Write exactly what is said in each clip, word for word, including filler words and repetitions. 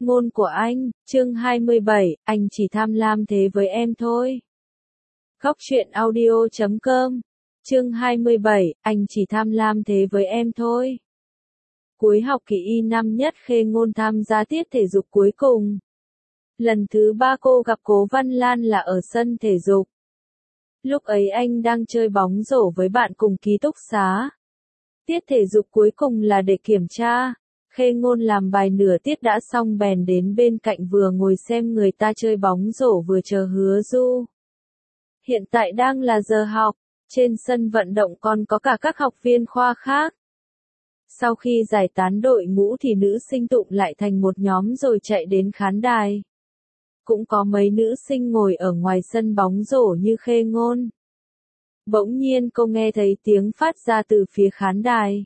Ngôn của anh, chương hai mươi bảy, anh chỉ tham lam thế với em thôi. Góc truyện audio chấm com, chương hai mươi bảy, anh chỉ tham lam thế với em thôi. Cuối học kỳ y năm nhất Khê Ngôn tham gia tiết thể dục cuối cùng. Lần thứ ba cô gặp Cố Văn Lan là ở sân thể dục. Lúc ấy anh đang chơi bóng rổ với bạn cùng ký túc xá. Tiết thể dục cuối cùng là để kiểm tra. Khê Ngôn làm bài nửa tiết đã xong bèn đến bên cạnh vừa ngồi xem người ta chơi bóng rổ vừa chờ Hứa Du. Hiện tại đang là giờ học, trên sân vận động còn có cả các học viên khoa khác. Sau khi giải tán đội ngũ thì nữ sinh tụm lại thành một nhóm rồi chạy đến khán đài. Cũng có mấy nữ sinh ngồi ở ngoài sân bóng rổ như Khê Ngôn. Bỗng nhiên cô nghe thấy tiếng phát ra từ phía khán đài.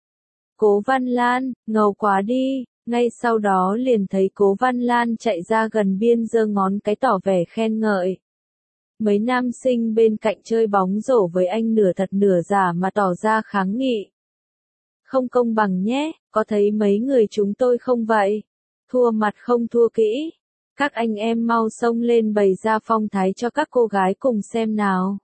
Cố Văn Lan, ngầu quá đi, ngay sau đó liền thấy Cố Văn Lan chạy ra gần biên giơ ngón cái tỏ vẻ khen ngợi. Mấy nam sinh bên cạnh chơi bóng rổ với anh nửa thật nửa giả mà tỏ ra kháng nghị. Không công bằng nhé, có thấy mấy người chúng tôi không vậy? Thua mặt không thua kỹ. Các anh em mau xông lên bày ra phong thái cho các cô gái cùng xem nào.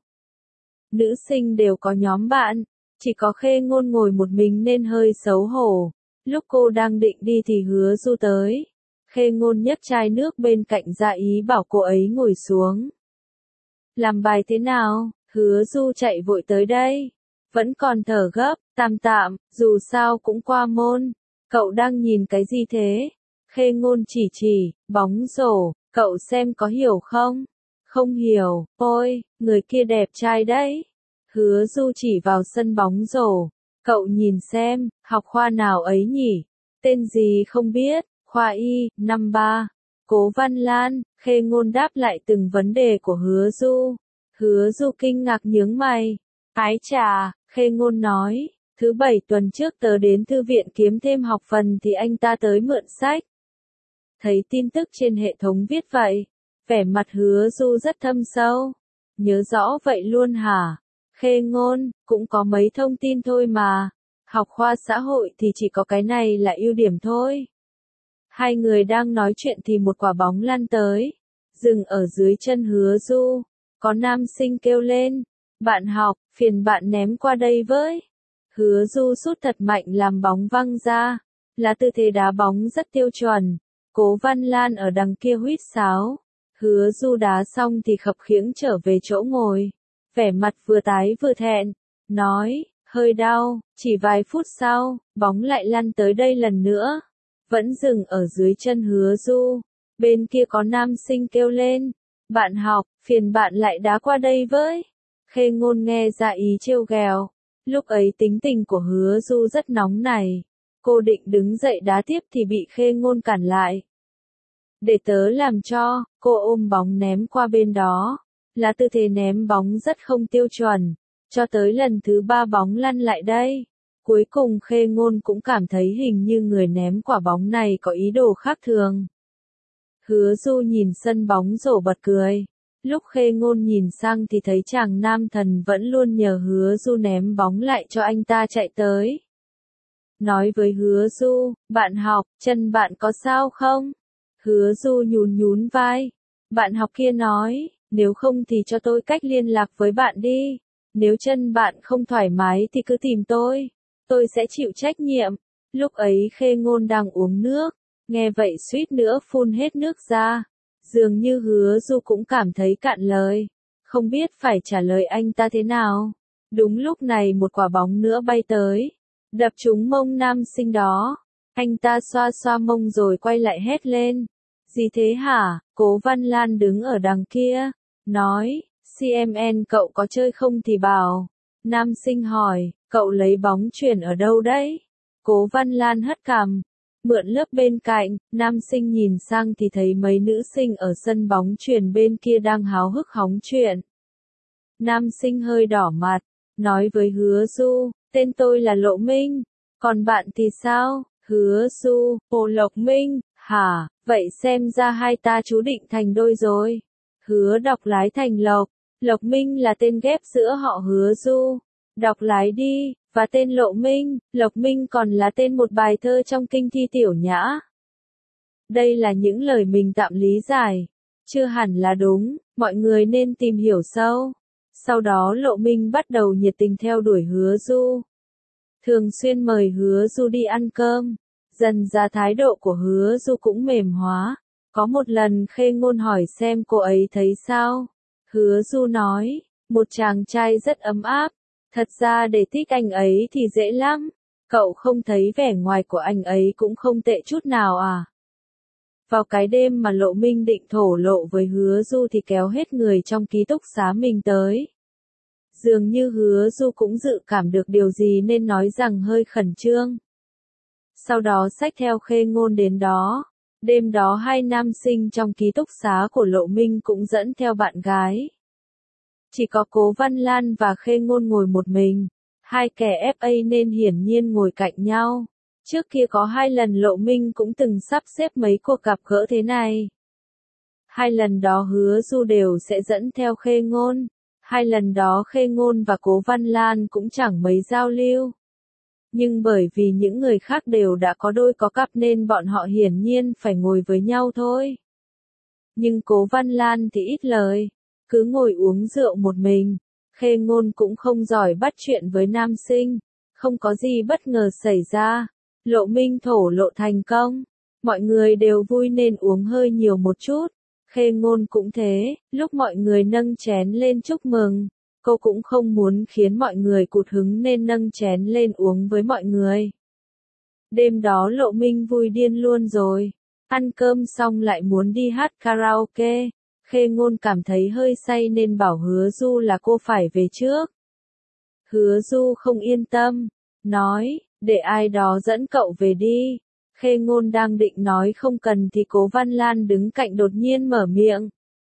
Nữ sinh đều có nhóm bạn. Chỉ có Khê Ngôn ngồi một mình nên hơi xấu hổ. Lúc cô đang định đi thì Hứa Du tới. Khê Ngôn nhấc chai nước bên cạnh ra ý bảo cô ấy ngồi xuống. Làm bài thế nào? Hứa Du chạy vội tới đây. Vẫn còn thở gấp, tạm tạm, dù sao cũng qua môn. Cậu đang nhìn cái gì thế? Khê Ngôn chỉ chỉ, bóng rổ, cậu xem có hiểu không? Không hiểu, ôi, người kia đẹp trai đấy. Hứa Du chỉ vào sân bóng rổ. Cậu nhìn xem, học khoa nào ấy nhỉ? Tên gì không biết, khoa y, năm ba. Cố Văn Lan, Khê Ngôn đáp lại từng vấn đề của Hứa Du. Hứa Du kinh ngạc nhướng mày. Ái chà, Khê Ngôn nói, thứ bảy tuần trước tớ đến thư viện kiếm thêm học phần thì anh ta tới mượn sách. Thấy tin tức trên hệ thống viết vậy, vẻ mặt Hứa Du rất thâm sâu. Nhớ rõ vậy luôn hả? Khê Ngôn, cũng có mấy thông tin thôi mà. Học khoa xã hội thì chỉ có cái này là ưu điểm thôi. Hai người đang nói chuyện thì một quả bóng lăn tới. Dừng ở dưới chân Hứa Du. Có nam sinh kêu lên. Bạn học, phiền bạn ném qua đây với. Hứa Du sút thật mạnh làm bóng văng ra. Là tư thế đá bóng rất tiêu chuẩn. Cố Văn Lan ở đằng kia huýt sáo. Hứa Du đá xong thì khập khiễng trở về chỗ ngồi. Vẻ mặt vừa tái vừa thẹn, nói, hơi đau, chỉ vài phút sau, bóng lại lăn tới đây lần nữa, vẫn dừng ở dưới chân Hứa Du. Bên kia có nam sinh kêu lên, bạn học, phiền bạn lại đá qua đây với. Khê Ngôn nghe ra ý trêu ghẹo, lúc ấy tính tình của Hứa Du rất nóng này, cô định đứng dậy đá tiếp thì bị Khê Ngôn cản lại. Để tớ làm cho, cô ôm bóng ném qua bên đó. Là tư thế ném bóng rất không tiêu chuẩn, cho tới lần thứ ba bóng lăn lại đây. Cuối cùng Khê Ngôn cũng cảm thấy hình như người ném quả bóng này có ý đồ khác thường. Hứa Du nhìn sân bóng rổ bật cười. Lúc Khê Ngôn nhìn sang thì thấy chàng nam thần vẫn luôn nhờ Hứa Du ném bóng lại cho anh ta chạy tới. Nói với Hứa Du, bạn học, chân bạn có sao không? Hứa Du nhún nhún vai. Bạn học kia nói, nếu không thì cho tôi cách liên lạc với bạn đi. Nếu chân bạn không thoải mái thì cứ tìm tôi. Tôi sẽ chịu trách nhiệm. Lúc ấy Khê Ngôn đang uống nước. Nghe vậy suýt nữa phun hết nước ra. Dường như Hứa Du cũng cảm thấy cạn lời. Không biết phải trả lời anh ta thế nào. Đúng lúc này một quả bóng nữa bay tới. Đập trúng mông nam sinh đó. Anh ta xoa xoa mông rồi quay lại hét lên. Gì thế hả? Cố Văn Lan đứng ở đằng kia. Nói, xê em en cậu có chơi không thì bảo. Nam sinh hỏi, cậu lấy bóng chuyền ở đâu đấy? Cố Văn Lan hất cằm. Mượn lớp bên cạnh, nam sinh nhìn sang thì thấy mấy nữ sinh ở sân bóng chuyền bên kia đang háo hức hóng chuyện. Nam sinh hơi đỏ mặt, nói với Hứa Du, tên tôi là Lộ Minh. Còn bạn thì sao? Hứa Du, Hồ Lộc Minh, hả? Vậy xem ra hai ta chú định thành đôi rồi. Hứa đọc lái thành Lộc. Lộc Minh là tên ghép giữa họ Hứa Du. Đọc lái đi, và tên Lộ Minh. Lộc Minh còn là tên một bài thơ trong kinh thi Tiểu Nhã. Đây là những lời mình tạm lý giải. Chưa hẳn là đúng, mọi người nên tìm hiểu sâu. Sau đó Lộ Minh bắt đầu nhiệt tình theo đuổi Hứa Du. Thường xuyên mời Hứa Du đi ăn cơm. Dần ra thái độ của Hứa Du cũng mềm hóa. Có một lần Khê Ngôn hỏi xem cô ấy thấy sao. Hứa Du nói, một chàng trai rất ấm áp. Thật ra để thích anh ấy thì dễ lắm. Cậu không thấy vẻ ngoài của anh ấy cũng không tệ chút nào à? Vào cái đêm mà Lộ Minh định thổ lộ với Hứa Du thì kéo hết người trong ký túc xá mình tới. Dường như Hứa Du cũng dự cảm được điều gì nên nói rằng hơi khẩn trương. Sau đó xách theo Khê Ngôn đến đó. Đêm đó hai nam sinh trong ký túc xá của Lộ Minh cũng dẫn theo bạn gái. Chỉ có Cố Văn Lan và Khê Ngôn ngồi một mình. Hai kẻ ép a nên hiển nhiên ngồi cạnh nhau. Trước kia có hai lần Lộ Minh cũng từng sắp xếp mấy cuộc gặp gỡ thế này. Hai lần đó Hứa Du đều sẽ dẫn theo Khê Ngôn. Hai lần đó Khê Ngôn và Cố Văn Lan cũng chẳng mấy giao lưu. Nhưng bởi vì những người khác đều đã có đôi có cặp nên bọn họ hiển nhiên phải ngồi với nhau thôi. Nhưng Cố Văn Lan thì ít lời, cứ ngồi uống rượu một mình. Khê Ngôn cũng không giỏi bắt chuyện với nam sinh. Không có gì bất ngờ xảy ra. Lộ Minh thổ lộ thành công. Mọi người đều vui nên uống hơi nhiều một chút. Khê Ngôn cũng thế, lúc mọi người nâng chén lên chúc mừng. Cô cũng không muốn khiến mọi người cụt hứng nên nâng chén lên uống với mọi người. Đêm đó Lộ Minh vui điên luôn rồi. Ăn cơm xong lại muốn đi hát karaoke. Khê Ngôn cảm thấy hơi say nên bảo Hứa Du là cô phải về trước. Hứa Du không yên tâm. Nói, để ai đó dẫn cậu về đi. Khê Ngôn đang định nói không cần thì Cố Văn Lan đứng cạnh đột nhiên mở miệng.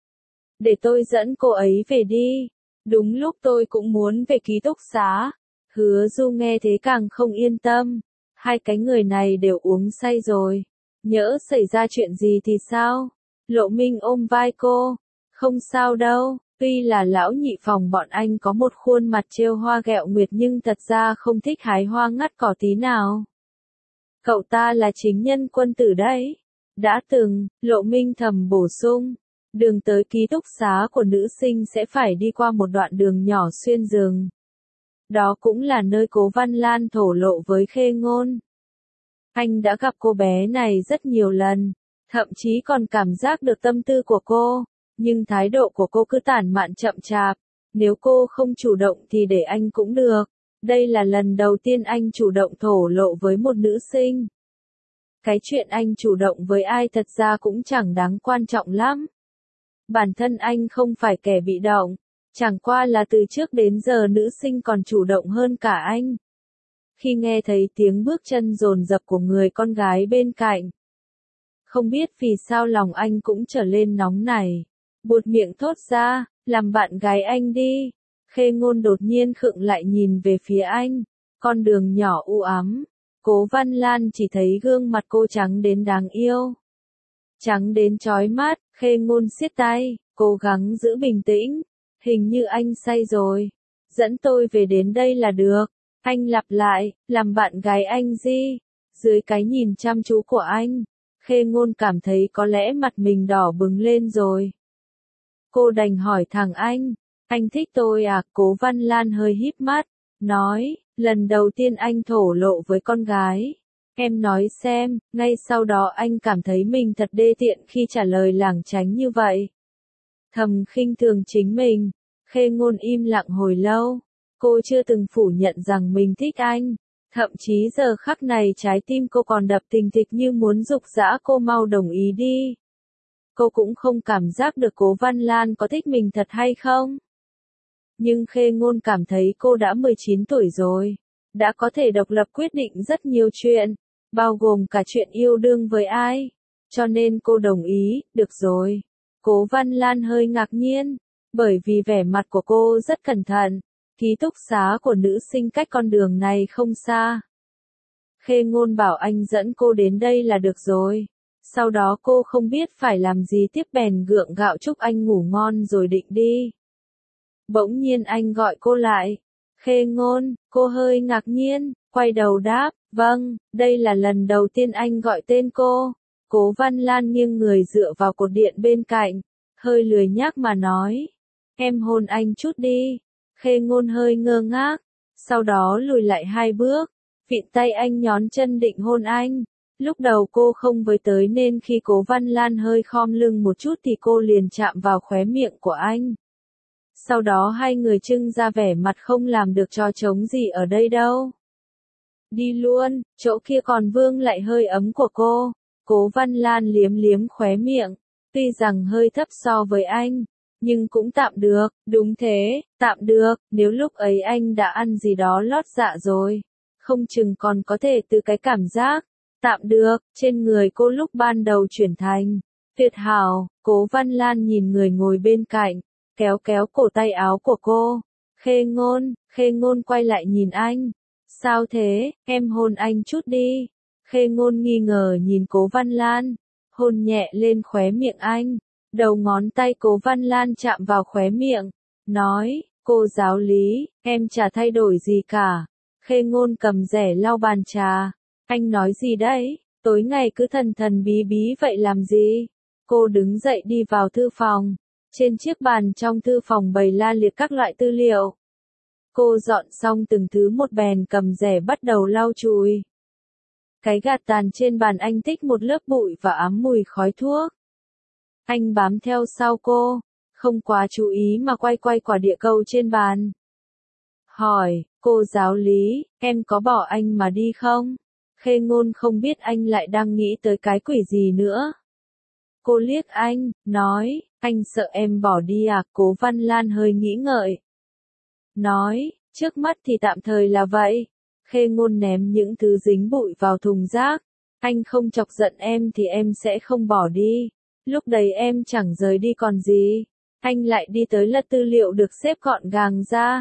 Để tôi dẫn cô ấy về đi. Đúng lúc tôi cũng muốn về ký túc xá. Hứa Du nghe thế càng không yên tâm. Hai cái người này đều uống say rồi. Nhỡ xảy ra chuyện gì thì sao? Lộ Minh ôm vai cô. Không sao đâu. Tuy là lão nhị phòng bọn anh có một khuôn mặt trêu hoa ghẹo nguyệt nhưng thật ra không thích hái hoa ngắt cỏ tí nào. Cậu ta là chính nhân quân tử đấy. Đã từng, Lộ Minh thầm bổ sung. Đường tới ký túc xá của nữ sinh sẽ phải đi qua một đoạn đường nhỏ xuyên rừng. Đó cũng là nơi Cố Văn Lan thổ lộ với Khê Ngôn. Anh đã gặp cô bé này rất nhiều lần, thậm chí còn cảm giác được tâm tư của cô, nhưng thái độ của cô cứ tản mạn chậm chạp. Nếu cô không chủ động thì để anh cũng được. Đây là lần đầu tiên anh chủ động thổ lộ với một nữ sinh. Cái chuyện anh chủ động với ai thật ra cũng chẳng đáng quan trọng lắm. Bản thân anh không phải kẻ bị động, chẳng qua là từ trước đến giờ nữ sinh còn chủ động hơn cả anh. Khi nghe thấy tiếng bước chân dồn dập của người con gái bên cạnh, không biết vì sao lòng anh cũng trở lên nóng nảy. Buột miệng thốt ra, làm bạn gái anh đi. Khê Ngôn đột nhiên khựng lại nhìn về phía anh. Con đường nhỏ u ám. Cố Văn Lan chỉ thấy gương mặt cô trắng đến đáng yêu. Trắng đến chói mắt, Khê Ngôn siết tay, cố gắng giữ bình tĩnh. Hình như anh say rồi. Dẫn tôi về đến đây là được. Anh lặp lại, làm bạn gái anh gì? Dưới cái nhìn chăm chú của anh, Khê Ngôn cảm thấy có lẽ mặt mình đỏ bừng lên rồi. Cô đành hỏi thẳng anh, anh thích tôi à? Cố Văn Lan hơi híp mắt, nói, lần đầu tiên anh thổ lộ với con gái. Em nói xem, ngay sau đó anh cảm thấy mình thật đê tiện khi trả lời lảng tránh như vậy. Thầm khinh thường chính mình, Khê Ngôn im lặng hồi lâu. Cô chưa từng phủ nhận rằng mình thích anh. Thậm chí giờ khắc này trái tim cô còn đập thình thịch như muốn giục giã cô mau đồng ý đi. Cô cũng không cảm giác được Cố Văn Lan có thích mình thật hay không. Nhưng Khê Ngôn cảm thấy cô đã mười chín tuổi rồi. Đã có thể độc lập quyết định rất nhiều chuyện. Bao gồm cả chuyện yêu đương với ai. Cho nên cô đồng ý, được rồi. Cố Văn Lan hơi ngạc nhiên. Bởi vì vẻ mặt của cô rất cẩn thận. Ký túc xá của nữ sinh cách con đường này không xa. Khê Ngôn bảo anh dẫn cô đến đây là được rồi. Sau đó cô không biết phải làm gì tiếp bèn gượng gạo chúc anh ngủ ngon rồi định đi. Bỗng nhiên anh gọi cô lại. Khê Ngôn, cô hơi ngạc nhiên, quay đầu đáp, vâng, đây là lần đầu tiên anh gọi tên cô. Cố Văn Lan nghiêng người dựa vào cột điện bên cạnh, hơi lười nhác mà nói. Em hôn anh chút đi. Khê Ngôn hơi ngơ ngác, sau đó lùi lại hai bước, vịn tay anh nhón chân định hôn anh. Lúc đầu cô không với tới nên khi Cố Văn Lan hơi khom lưng một chút thì cô liền chạm vào khóe miệng của anh. Sau đó hai người trưng ra vẻ mặt không làm được trò trống gì ở đây đâu. Đi luôn, chỗ kia còn vương lại hơi ấm của cô. Cố Văn Lan liếm liếm khóe miệng, tuy rằng hơi thấp so với anh, nhưng cũng tạm được. Đúng thế, tạm được, nếu lúc ấy anh đã ăn gì đó lót dạ rồi, không chừng còn có thể từ cái cảm giác tạm được trên người cô lúc ban đầu chuyển thành tuyệt hảo. Cố Văn Lan nhìn người ngồi bên cạnh, kéo kéo cổ tay áo của cô. Khê Ngôn, Khê Ngôn quay lại nhìn anh. Sao thế, em hôn anh chút đi. Khê Ngôn nghi ngờ nhìn Cố Văn Lan, hôn nhẹ lên khóe miệng anh. Đầu ngón tay Cố Văn Lan chạm vào khóe miệng, nói, cô giáo lý, em chả thay đổi gì cả. Khê Ngôn cầm rẻ lau bàn trà. Anh nói gì đấy, tối ngày cứ thần thần bí bí vậy làm gì? Cô đứng dậy đi vào thư phòng. Trên chiếc bàn trong thư phòng bày la liệt các loại tư liệu. Cô dọn xong từng thứ một bèn cầm rẻ bắt đầu lau chùi. Cái gạt tàn trên bàn anh tích một lớp bụi và ám mùi khói thuốc. Anh bám theo sau cô, không quá chú ý mà quay quay quả địa cầu trên bàn. Hỏi, cô giáo lý, em có bỏ anh mà đi không? Khê Ngôn không biết anh lại đang nghĩ tới cái quỷ gì nữa. Cô liếc anh, nói, anh sợ em bỏ đi à? Cố Văn Lan hơi nghĩ ngợi. Nói, trước mắt thì tạm thời là vậy. Khê Ngôn ném những thứ dính bụi vào thùng rác. Anh không chọc giận em thì em sẽ không bỏ đi. Lúc đấy em chẳng rời đi còn gì. Anh lại đi tới lật tư liệu được xếp gọn gàng ra.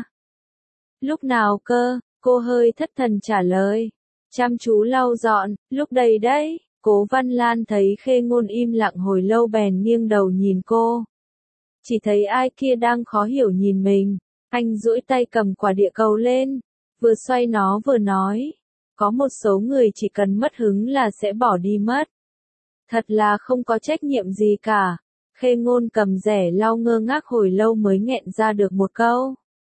Lúc nào cơ? Cô hơi thất thần trả lời. Chăm chú lau dọn, lúc đây đấy. Cố Văn Lan thấy Khê Ngôn im lặng hồi lâu bèn nghiêng đầu nhìn cô. Chỉ thấy ai kia đang khó hiểu nhìn mình. Anh duỗi tay cầm quả địa cầu lên, vừa xoay nó vừa nói. Có một số người chỉ cần mất hứng là sẽ bỏ đi mất. Thật là không có trách nhiệm gì cả. Khê Ngôn cầm rẻ lau ngơ ngác hồi lâu mới nghẹn ra được một câu.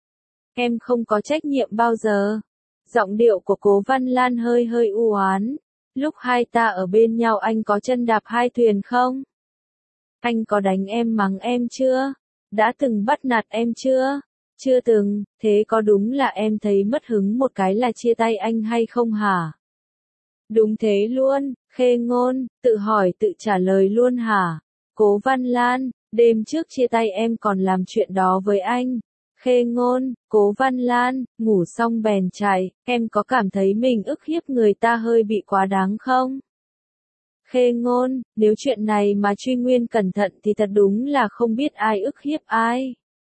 Em không có trách nhiệm bao giờ. Giọng điệu của Cố Văn Lan hơi hơi u oán. Lúc hai ta ở bên nhau anh có chân đạp hai thuyền không? Anh có đánh em mắng em chưa? Đã từng bắt nạt em chưa? Chưa từng, thế có đúng là em thấy mất hứng một cái là chia tay anh hay không hả? Đúng thế luôn, Khê Ngôn, tự hỏi tự trả lời luôn hả? Cố Văn Lan, đêm trước chia tay em còn làm chuyện đó với anh. Khê Ngôn, Cố Văn Lan, ngủ xong bèn chạy, em có cảm thấy mình ức hiếp người ta hơi bị quá đáng không? Khê Ngôn, nếu chuyện này mà truy nguyên cẩn thận thì thật đúng là không biết ai ức hiếp ai.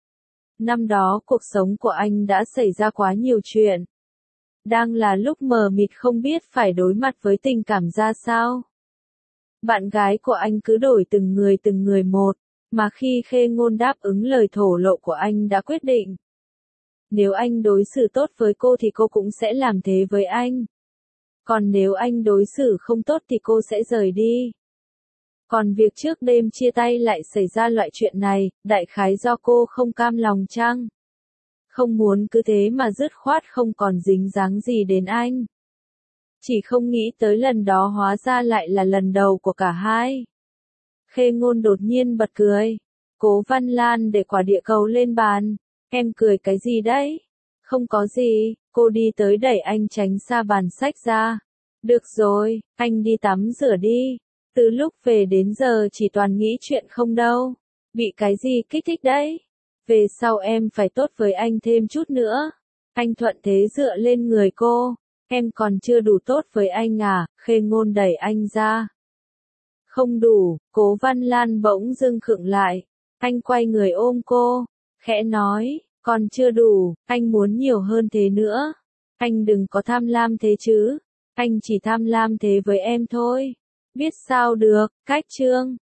Năm đó cuộc sống của anh đã xảy ra quá nhiều chuyện. Đang là lúc mờ mịt không biết phải đối mặt với tình cảm ra sao. Bạn gái của anh cứ đổi từng người từng người một, mà khi Khê Ngôn đáp ứng lời thổ lộ của anh đã quyết định. Nếu anh đối xử tốt với cô thì cô cũng sẽ làm thế với anh. Còn nếu anh đối xử không tốt thì cô sẽ rời đi. Còn việc trước đêm chia tay lại xảy ra loại chuyện này, đại khái do cô không cam lòng chăng? Không muốn cứ thế mà dứt khoát không còn dính dáng gì đến anh. Chỉ không nghĩ tới lần đó hóa ra lại là lần đầu của cả hai. Khê Ngôn đột nhiên bật cười. Cố Văn Lan để quả địa cầu lên bàn. Em cười cái gì đấy? Không có gì, cô đi tới đẩy anh tránh xa bàn sách ra. Được rồi, anh đi tắm rửa đi. Từ lúc về đến giờ chỉ toàn nghĩ chuyện không đâu. Bị cái gì kích thích đấy? Về sau em phải tốt với anh thêm chút nữa. Anh thuận thế dựa lên người cô. Em còn chưa đủ tốt với anh à? Khê Ngôn đẩy anh ra. Không đủ, Cố Văn Lan bỗng dưng khựng lại. Anh quay người ôm cô, khẽ nói, còn chưa đủ, anh muốn nhiều hơn thế nữa. Anh đừng có tham lam thế chứ. Anh chỉ tham lam thế với em thôi. Biết sao được, cách chương.